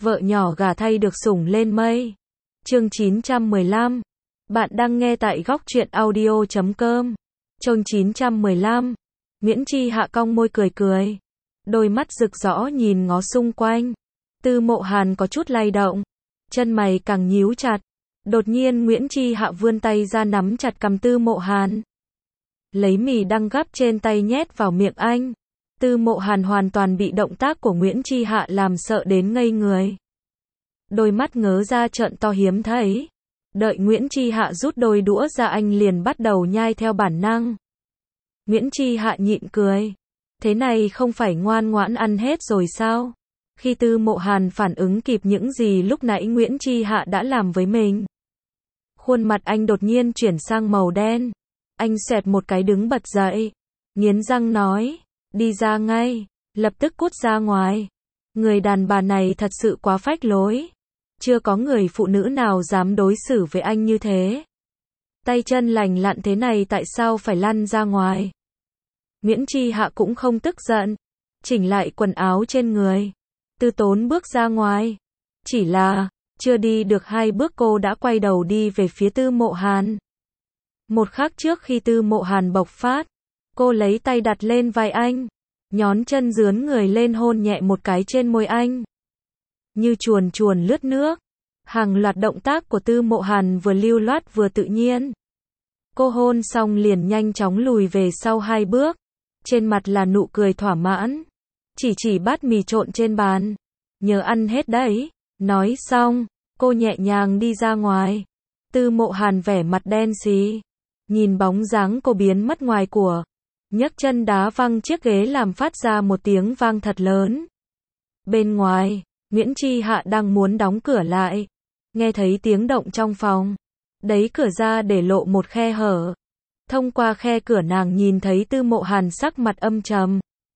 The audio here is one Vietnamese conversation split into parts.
vợ nhỏ gả thay được sủng lên mây. Chương 915. Bạn đang nghe tại góc truyện audio.com. Chương 915. Nguyễn Chi Hạ cong môi cười cười. Đôi mắt rực rõ nhìn ngó xung quanh. Tư Mộ Hàn có chút lay động. Chân mày càng nhíu chặt. Đột nhiên Nguyễn Chi Hạ vươn tay ra nắm chặt cằm Tư Mộ Hàn. Lấy mì đang gắp trên tay nhét vào miệng anh. Tư Mộ Hàn hoàn toàn bị động tác của Nguyễn Chi Hạ làm sợ đến ngây người. Đôi mắt ngớ ra trợn to hiếm thấy. Đợi Nguyễn Chi Hạ rút đôi đũa ra anh liền bắt đầu nhai theo bản năng. Nguyễn Chi Hạ nhịn cười. Thế này không phải ngoan ngoãn ăn hết rồi sao? Khi Tư Mộ Hàn phản ứng kịp những gì lúc nãy Nguyễn Chi Hạ đã làm với mình. Khuôn mặt anh đột nhiên chuyển sang màu đen. Anh xoẹt một cái đứng bật dậy. Nghiến răng nói. Đi ra ngay. Lập tức cút ra ngoài. Người đàn bà này thật sự quá phách lối. Chưa có người phụ nữ nào dám đối xử với anh như thế. Tay chân lành lặn thế này tại sao phải lăn ra ngoài? Nguyễn Chi Hạ cũng không tức giận. Chỉnh lại quần áo trên người. Tư tốn bước ra ngoài. Chỉ là, chưa đi được 2 bước cô đã quay đầu đi về phía Tư Mộ Hàn. Một khắc trước khi Tư Mộ Hàn bộc phát, cô lấy tay đặt lên vai anh. Nhón chân dướn người lên hôn nhẹ một cái trên môi anh. Như chuồn chuồn lướt nước. Hàng loạt động tác của Tư Mộ Hàn vừa lưu loát vừa tự nhiên. Cô hôn xong liền nhanh chóng lùi về sau 2 bước. Trên mặt là nụ cười thỏa mãn. Chỉ bát mì trộn trên bàn. Nhớ ăn hết đấy. Nói xong, cô nhẹ nhàng đi ra ngoài. Tư Mộ Hàn vẻ mặt đen xì. Nhìn bóng dáng cô biến mất ngoài của. Nhấc chân đá văng chiếc ghế làm phát ra một tiếng vang thật lớn. Bên ngoài, Nguyễn Chi Hạ đang muốn đóng cửa lại. Nghe thấy tiếng động trong phòng. Đẩy cửa ra để lộ một khe hở. Thông qua khe cửa nàng nhìn thấy Tư Mộ Hàn sắc mặt âm trầm.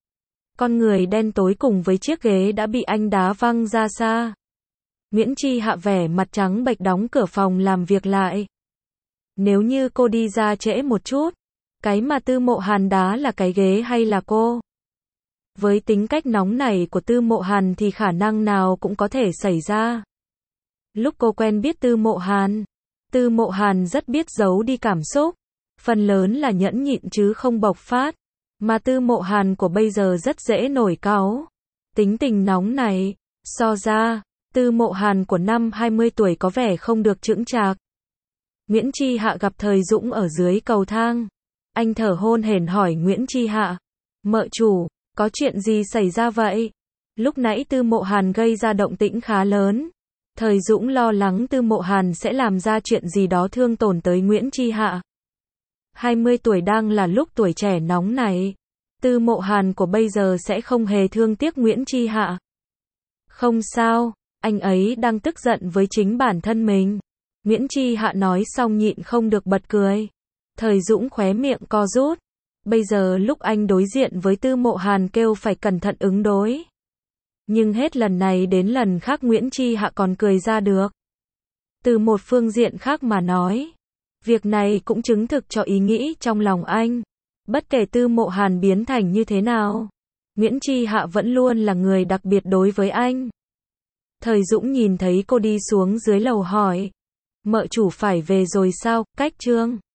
Con người đen tối cùng với chiếc ghế đã bị anh đá văng ra xa. Nguyễn Chi Hạ vẻ mặt trắng bệch đóng cửa phòng làm việc lại. Nếu như cô đi ra trễ một chút, cái mà Tư Mộ Hàn đá là cái ghế hay là cô? Với tính cách nóng nảy của Tư Mộ Hàn thì khả năng nào cũng có thể xảy ra. Lúc cô quen biết Tư Mộ Hàn rất biết giấu đi cảm xúc. Phần lớn là nhẫn nhịn chứ không bộc phát. Mà Tư Mộ Hàn của bây giờ rất dễ nổi cáu. Tính tình nóng này. So ra, Tư Mộ Hàn của năm 20 tuổi có vẻ không được chững chạc. Nguyễn Chi Hạ gặp Thời Dũng ở dưới cầu thang. Anh thở hổn hển hỏi Nguyễn Chi Hạ. Mợ chủ, có chuyện gì xảy ra vậy? Lúc nãy Tư Mộ Hàn gây ra động tĩnh khá lớn. Thời Dũng lo lắng Tư Mộ Hàn sẽ làm ra chuyện gì đó thương tổn tới Nguyễn Chi Hạ. 20 tuổi đang là lúc tuổi trẻ nóng này. Tư Mộ Hàn của bây giờ sẽ không hề thương tiếc Nguyễn Chi Hạ. Không sao, anh ấy đang tức giận với chính bản thân mình. Nguyễn Chi Hạ nói xong nhịn không được bật cười. Thời Dũng khóe miệng co rút. Bây giờ lúc anh đối diện với Tư Mộ Hàn kêu phải cẩn thận ứng đối. Nhưng hết lần này đến lần khác Nguyễn Chi Hạ còn cười ra được. Từ một phương diện khác mà nói. Việc này cũng chứng thực cho ý nghĩ trong lòng anh. Bất kể Tư Mộ Hàn biến thành như thế nào. Nguyễn Chi Hạ vẫn luôn là người đặc biệt đối với anh. Thời Dũng nhìn thấy cô đi xuống dưới lầu hỏi. Mợ chủ phải về rồi sao? Cách Trương